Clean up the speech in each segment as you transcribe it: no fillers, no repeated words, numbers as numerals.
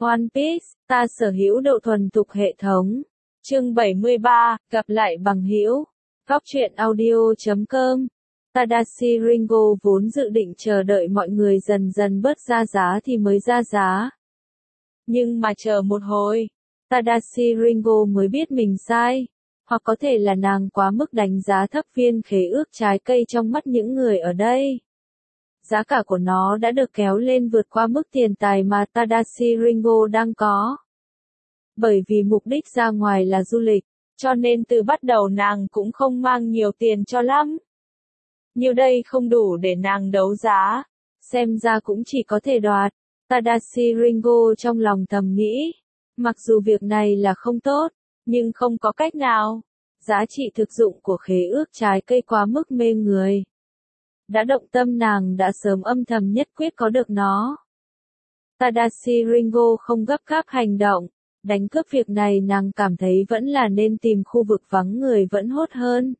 One Piece, ta sở hữu độ thuần thục hệ thống. Chương 73, gặp lại bằng hữu. Góc truyện audio.com. Tadashi Ringo vốn dự định chờ đợi mọi người dần dần bớt ra giá thì mới ra giá. Nhưng mà chờ một hồi, Tadashi Ringo mới biết mình sai. Hoặc có thể là nàng quá mức đánh giá thấp viên khế ước trái cây trong mắt những người ở đây. Giá cả của nó đã được kéo lên vượt qua mức tiền tài mà Tadashi Ringo đang có. Bởi vì mục đích ra ngoài là du lịch, cho nên từ bắt đầu nàng cũng không mang nhiều tiền cho lắm. Nhiều đây không đủ để nàng đấu giá, xem ra cũng chỉ có thể đoạt. Tadashi Ringo trong lòng thầm nghĩ, mặc dù việc này là không tốt, nhưng không có cách nào. Giá trị thực dụng của khế ước trái cây quá mức mê người. Đã động tâm nàng đã sớm âm thầm nhất quyết có được nó. Tadashi Ringo không gấp gáp hành động, đánh cướp việc này nàng cảm thấy vẫn là nên tìm khu vực vắng người vẫn hốt hơn.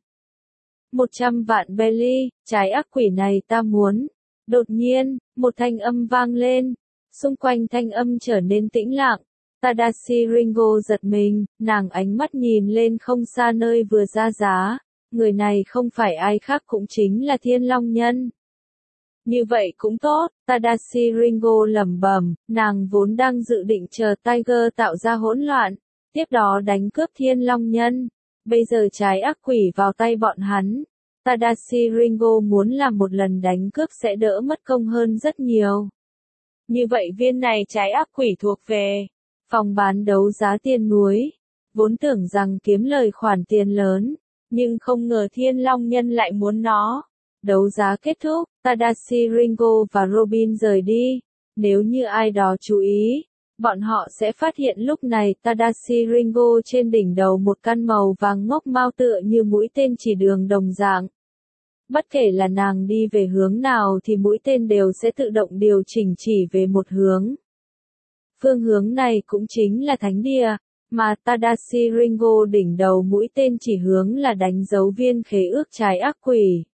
100 vạn belly, trái ác quỷ này ta muốn. Đột nhiên, một thanh âm vang lên, xung quanh thanh âm trở nên tĩnh lặng. Tadashi Ringo giật mình, nàng ánh mắt nhìn lên không xa nơi vừa ra giá. Người này không phải ai khác cũng chính là Thiên Long Nhân. Như vậy cũng tốt, Tadashi Ringo lẩm bẩm, nàng vốn đang dự định chờ Tiger tạo ra hỗn loạn, tiếp đó đánh cướp Thiên Long Nhân. Bây giờ trái ác quỷ vào tay bọn hắn. Tadashi Ringo muốn làm một lần đánh cướp sẽ đỡ mất công hơn rất nhiều. Như vậy viên này trái ác quỷ thuộc về phòng bán đấu giá tiền núi. Vốn tưởng rằng kiếm lời khoản tiền lớn, nhưng không ngờ Thiên Long Nhân lại muốn nó. Đấu giá kết thúc, Tadashi Ringo và Robin rời đi. Nếu như ai đó chú ý, bọn họ sẽ phát hiện lúc này Tadashi Ringo trên đỉnh đầu một căn màu vàng ngốc mau tựa như mũi tên chỉ đường đồng dạng. Bất kể là nàng đi về hướng nào thì mũi tên đều sẽ tự động điều chỉnh chỉ về một hướng. Phương hướng này cũng chính là thánh địa, mà Tadashi Ringo đỉnh đầu mũi tên chỉ hướng là đánh dấu viên khế ước trái ác quỷ.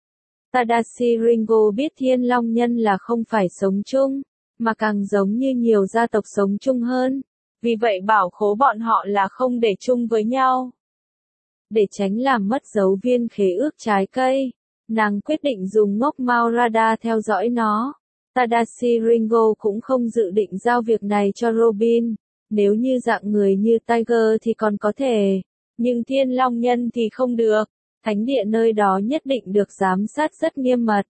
Tadashi Ringo biết Thiên Long Nhân là không phải sống chung, mà càng giống như nhiều gia tộc sống chung hơn. Vì vậy bảo khố bọn họ là không để chung với nhau. Để tránh làm mất dấu viên khế ước trái cây, nàng quyết định dùng ngốc mau radar theo dõi nó. Tadashi Ringo cũng không dự định giao việc này cho Robin. Nếu như dạng người như Tiger thì còn có thể, nhưng Thiên Long Nhân thì không được. Thánh địa nơi đó nhất định được giám sát rất nghiêm mật.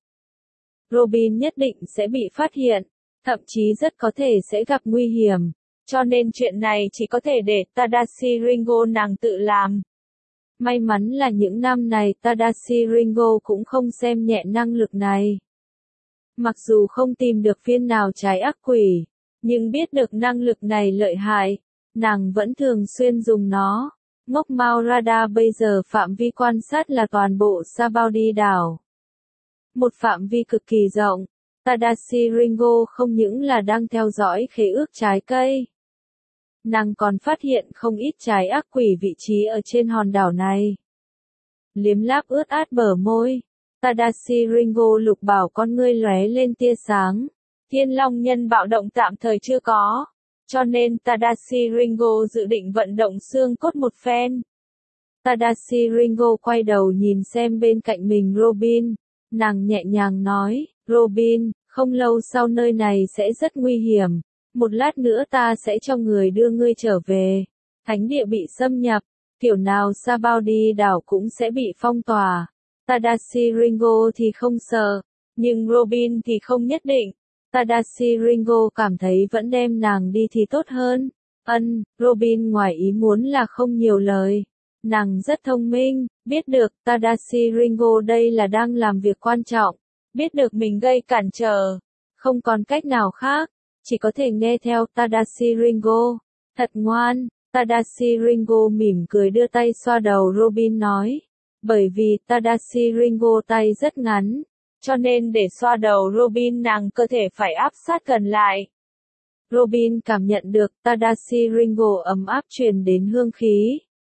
Robin nhất định sẽ bị phát hiện, thậm chí rất có thể sẽ gặp nguy hiểm. Cho nên chuyện này chỉ có thể để Tadashi Ringo nàng tự làm. May mắn là những năm này Tadashi Ringo cũng không xem nhẹ năng lực này. Mặc dù không tìm được viên nào trái ác quỷ, nhưng biết được năng lực này lợi hại, nàng vẫn thường xuyên dùng nó. Ngốc mau radar bây giờ phạm vi quan sát là toàn bộ Sabaody đảo. Một phạm vi cực kỳ rộng, Tadashi Ringo không những là đang theo dõi khế ước trái cây. Nàng còn phát hiện không ít trái ác quỷ vị trí ở trên hòn đảo này. Liếm láp ướt át bờ môi, Tadashi Ringo lục bảo con ngươi lóe lên tia sáng. Thiên Long Nhân bạo động tạm thời chưa có. Cho nên Tadashi Ringo dự định vận động xương cốt một phen. Tadashi Ringo quay đầu nhìn xem bên cạnh mình Robin. Nàng nhẹ nhàng nói, Robin, không lâu sau nơi này sẽ rất nguy hiểm. Một lát nữa ta sẽ cho người đưa ngươi trở về. Thánh địa bị xâm nhập, kiểu nào Sabaody đảo cũng sẽ bị phong tỏa. Tadashi Ringo thì không sợ, nhưng Robin thì không nhất định. Tadashi Ringo cảm thấy vẫn đem nàng đi thì tốt hơn. Robin ngoài ý muốn là không nhiều lời. Nàng rất thông minh, biết được Tadashi Ringo đây là đang làm việc quan trọng. Biết được mình gây cản trở. Không còn cách nào khác, chỉ có thể nghe theo Tadashi Ringo. Thật ngoan, Tadashi Ringo mỉm cười đưa tay xoa đầu Robin nói. Bởi vì Tadashi Ringo tay rất ngắn. Cho nên để xoa đầu Robin nàng cơ thể phải áp sát gần lại. Robin cảm nhận được Tadashi Ringo ấm áp truyền đến hương khí.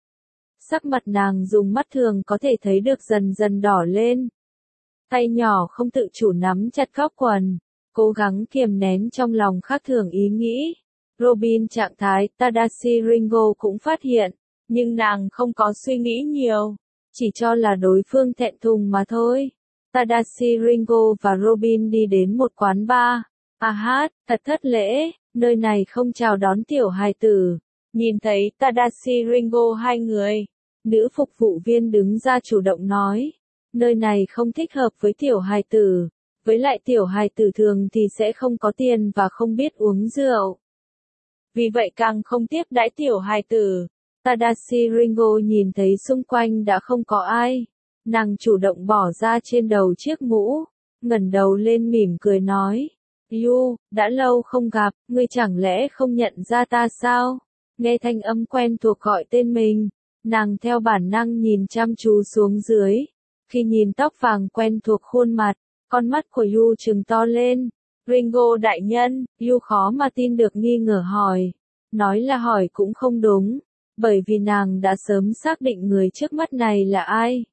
Sắc mặt nàng dùng mắt thường có thể thấy được dần dần đỏ lên. Tay nhỏ không tự chủ nắm chặt góc quần, cố gắng kiềm nén trong lòng khác thường ý nghĩ. Robin trạng thái Tadashi Ringo cũng phát hiện, nhưng nàng không có suy nghĩ nhiều, chỉ cho là đối phương thẹn thùng mà thôi. Tadashi Ringo và Robin đi đến một quán bar. Thật thất lễ, nơi này không chào đón tiểu hài tử. Nhìn thấy Tadashi Ringo hai người, nữ phục vụ viên đứng ra chủ động nói, nơi này không thích hợp với tiểu hài tử, với lại tiểu hài tử thường thì sẽ không có tiền và không biết uống rượu. Vì vậy càng không tiếp đãi tiểu hài tử. Tadashi Ringo nhìn thấy xung quanh đã không có ai. Nàng chủ động bỏ ra trên đầu chiếc mũ, ngẩng đầu lên mỉm cười nói, Yu, đã lâu không gặp, ngươi chẳng lẽ không nhận ra ta sao? Nghe thanh âm quen thuộc gọi tên mình, nàng theo bản năng nhìn chăm chú xuống dưới. Khi nhìn tóc vàng quen thuộc khuôn mặt, con mắt của Yu trừng to lên. Ringo đại nhân, Yu khó mà tin được nghi ngờ hỏi. Nói là hỏi cũng không đúng, bởi vì nàng đã sớm xác định người trước mắt này là ai.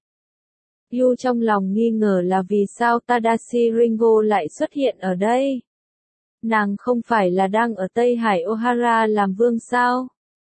Yu trong lòng nghi ngờ là vì sao Tadashi Ringo lại xuất hiện ở đây. Nàng không phải là đang ở Tây Hải Ohara làm vương sao?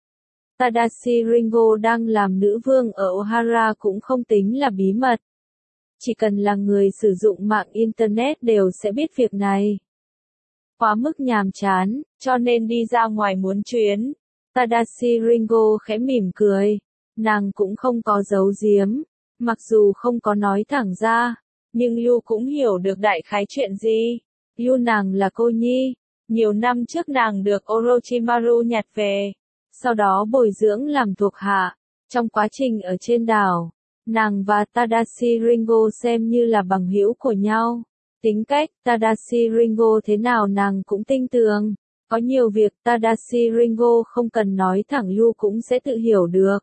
Tadashi Ringo đang làm nữ vương ở Ohara cũng không tính là bí mật. Chỉ cần là người sử dụng mạng Internet đều sẽ biết việc này. Quá mức nhàm chán, cho nên đi ra ngoài muốn chuyến. Tadashi Ringo khẽ mỉm cười. Nàng cũng không có giấu giếm. Mặc dù không có nói thẳng ra, nhưng Yu cũng hiểu được đại khái chuyện gì. Yu nàng là cô nhi. Nhiều năm trước nàng được Orochimaru nhặt về. Sau đó bồi dưỡng làm thuộc hạ. Trong quá trình ở trên đảo, nàng và Tadashi Ringo xem như là bằng hữu của nhau. Tính cách Tadashi Ringo thế nào nàng cũng tin tưởng. Có nhiều việc Tadashi Ringo không cần nói thẳng Yu cũng sẽ tự hiểu được.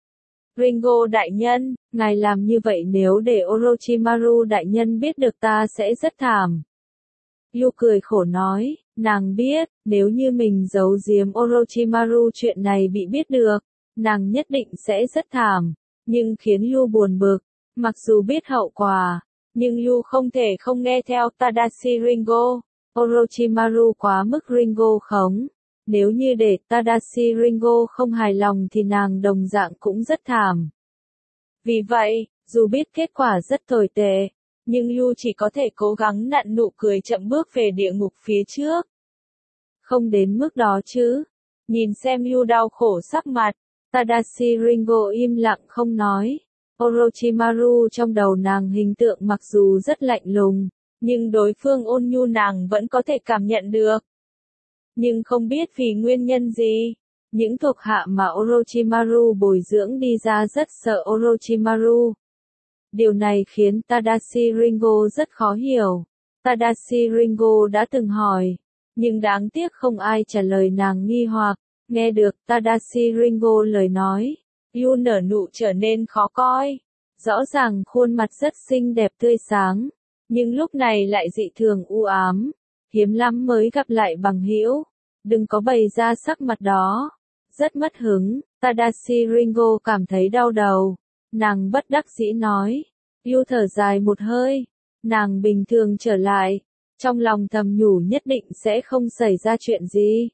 Ringo đại nhân, ngài làm như vậy nếu để Orochimaru đại nhân biết được ta sẽ rất thảm. Yu cười khổ nói, nàng biết, nếu như mình giấu giếm Orochimaru chuyện này bị biết được, nàng nhất định sẽ rất thảm. Nhưng khiến Yu buồn bực, mặc dù biết hậu quả, nhưng Yu không thể không nghe theo Tadashi Ringo. Orochimaru quá mức Ringo khống. Nếu như để Tadashi Ringo không hài lòng thì nàng đồng dạng cũng rất thảm. Vì vậy, dù biết kết quả rất tồi tệ, nhưng Yu chỉ có thể cố gắng nặn nụ cười chậm bước về địa ngục phía trước. Không đến mức đó chứ. Nhìn xem Yu đau khổ sắc mặt, Tadashi Ringo im lặng không nói. Orochimaru trong đầu nàng hình tượng mặc dù rất lạnh lùng, nhưng đối phương ôn nhu nàng vẫn có thể cảm nhận được. Nhưng không biết vì nguyên nhân gì, những thuộc hạ mà Orochimaru bồi dưỡng đi ra rất sợ Orochimaru. Điều này khiến Tadashi Ringo rất khó hiểu. Tadashi Ringo đã từng hỏi, nhưng đáng tiếc không ai trả lời nàng nghi hoặc. Nghe được Tadashi Ringo lời nói, Yu nở nụ trở nên khó coi. Rõ ràng khuôn mặt rất xinh đẹp tươi sáng, nhưng lúc này lại dị thường u ám. Hiếm lắm mới gặp lại bằng hữu. Đừng có bày ra sắc mặt đó. Rất mất hứng, Tadashi Ringo cảm thấy đau đầu. Nàng bất đắc dĩ nói. Yu thở dài một hơi. Nàng bình thường trở lại. Trong lòng thầm nhủ nhất định sẽ không xảy ra chuyện gì.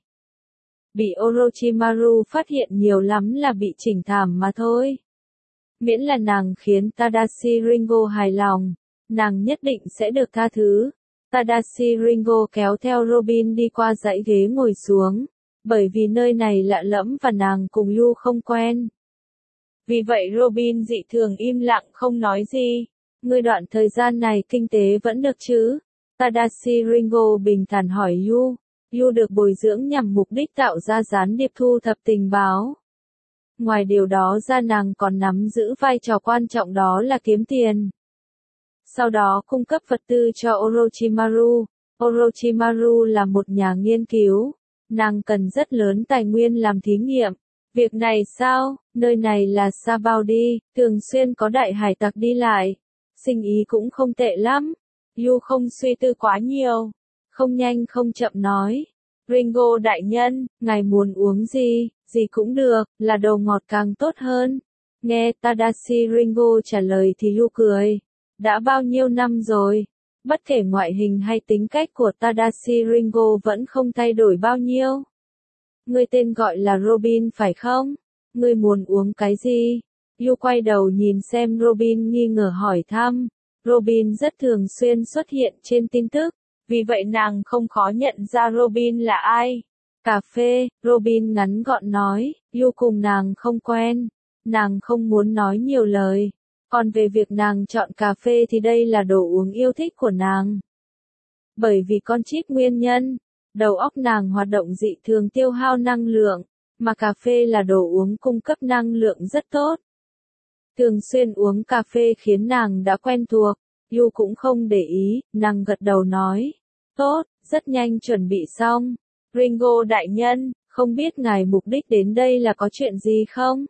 Bị Orochimaru phát hiện nhiều lắm là bị chỉnh thảm mà thôi. Miễn là nàng khiến Tadashi Ringo hài lòng, nàng nhất định sẽ được tha thứ. Tadashi Ringo kéo theo Robin đi qua dãy ghế ngồi xuống, bởi vì nơi này lạ lẫm và nàng cùng Yu không quen. Vì vậy Robin dị thường im lặng không nói gì. Ngươi đoạn thời gian này kinh tế vẫn được chứ? Tadashi Ringo bình thản hỏi Yu. Yu được bồi dưỡng nhằm mục đích tạo ra gián điệp thu thập tình báo. Ngoài điều đó ra nàng còn nắm giữ vai trò quan trọng đó là kiếm tiền. Sau đó cung cấp vật tư cho Orochimaru. Orochimaru là một nhà nghiên cứu. Nàng cần rất lớn tài nguyên làm thí nghiệm. Việc này sao? Nơi này là Sabaudi, thường xuyên có đại hải tặc đi lại. Sinh ý cũng không tệ lắm. Yu không suy tư quá nhiều. Không nhanh không chậm nói. Ringo đại nhân, ngài muốn uống gì cũng được, là đồ ngọt càng tốt hơn. Nghe Tadashi Ringo trả lời thì Yu cười. Đã bao nhiêu năm rồi? Bất kể ngoại hình hay tính cách của Tadashi Ringo vẫn không thay đổi bao nhiêu. Ngươi tên gọi là Robin phải không? Ngươi muốn uống cái gì? Yu quay đầu nhìn xem Robin nghi ngờ hỏi thăm. Robin rất thường xuyên xuất hiện trên tin tức, vì vậy nàng không khó nhận ra Robin là ai. Cà phê, Robin ngắn gọn nói, Yu cùng nàng không quen, nàng không muốn nói nhiều lời. Còn về việc nàng chọn cà phê thì đây là đồ uống yêu thích của nàng. Bởi vì con chip nguyên nhân, đầu óc nàng hoạt động dị thường tiêu hao năng lượng, mà cà phê là đồ uống cung cấp năng lượng rất tốt. Thường xuyên uống cà phê khiến nàng đã quen thuộc, Yu cũng không để ý, nàng gật đầu nói. Tốt, rất nhanh chuẩn bị xong. Ringo đại nhân, không biết ngài mục đích đến đây là có chuyện gì không?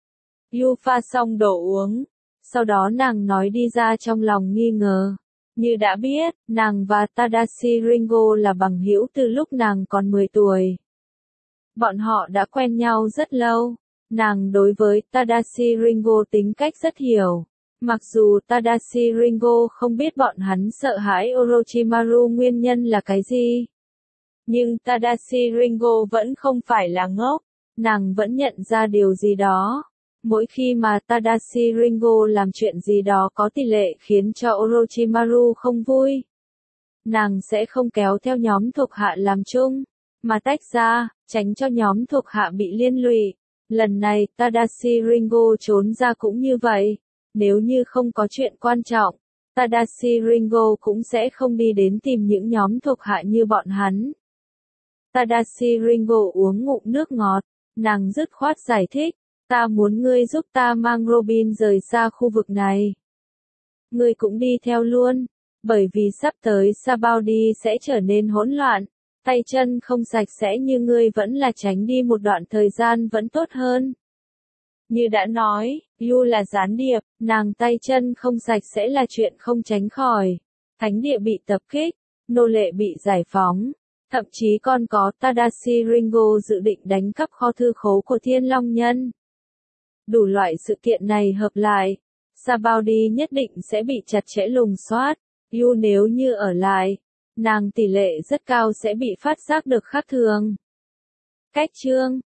Yu pha xong đồ uống, sau đó nàng nói đi ra trong lòng nghi ngờ. Như đã biết, nàng và Tadashi Ringo là bằng hữu từ lúc nàng còn 10 tuổi. Bọn họ đã quen nhau rất lâu. Nàng đối với Tadashi Ringo tính cách rất hiểu. Mặc dù Tadashi Ringo không biết bọn hắn sợ hãi Orochimaru nguyên nhân là cái gì. Nhưng Tadashi Ringo vẫn không phải là ngốc. Nàng vẫn nhận ra điều gì đó. Mỗi khi mà Tadashi Ringo làm chuyện gì đó có tỷ lệ khiến cho Orochimaru không vui, nàng sẽ không kéo theo nhóm thuộc hạ làm chung, mà tách ra, tránh cho nhóm thuộc hạ bị liên lụy. Lần này Tadashi Ringo trốn ra cũng như vậy. Nếu như không có chuyện quan trọng, Tadashi Ringo cũng sẽ không đi đến tìm những nhóm thuộc hạ như bọn hắn. Tadashi Ringo uống ngụm nước ngọt, nàng dứt khoát giải thích. Ta muốn ngươi giúp ta mang Robin rời xa khu vực này. Ngươi cũng đi theo luôn, bởi vì sắp tới Sabaody sẽ trở nên hỗn loạn, tay chân không sạch sẽ như ngươi vẫn là tránh đi một đoạn thời gian vẫn tốt hơn. Như đã nói, Yu là gián điệp, nàng tay chân không sạch sẽ là chuyện không tránh khỏi. Thánh địa bị tập kích, nô lệ bị giải phóng, thậm chí còn có Tadashi Ringo dự định đánh cắp kho thư khố của Thiên Long Nhân. Đủ loại sự kiện này hợp lại, Sabaody nhất định sẽ bị chặt chẽ lùng soát. Yu nếu như ở lại, nàng tỷ lệ rất cao sẽ bị phát giác được khác thường. Cách chương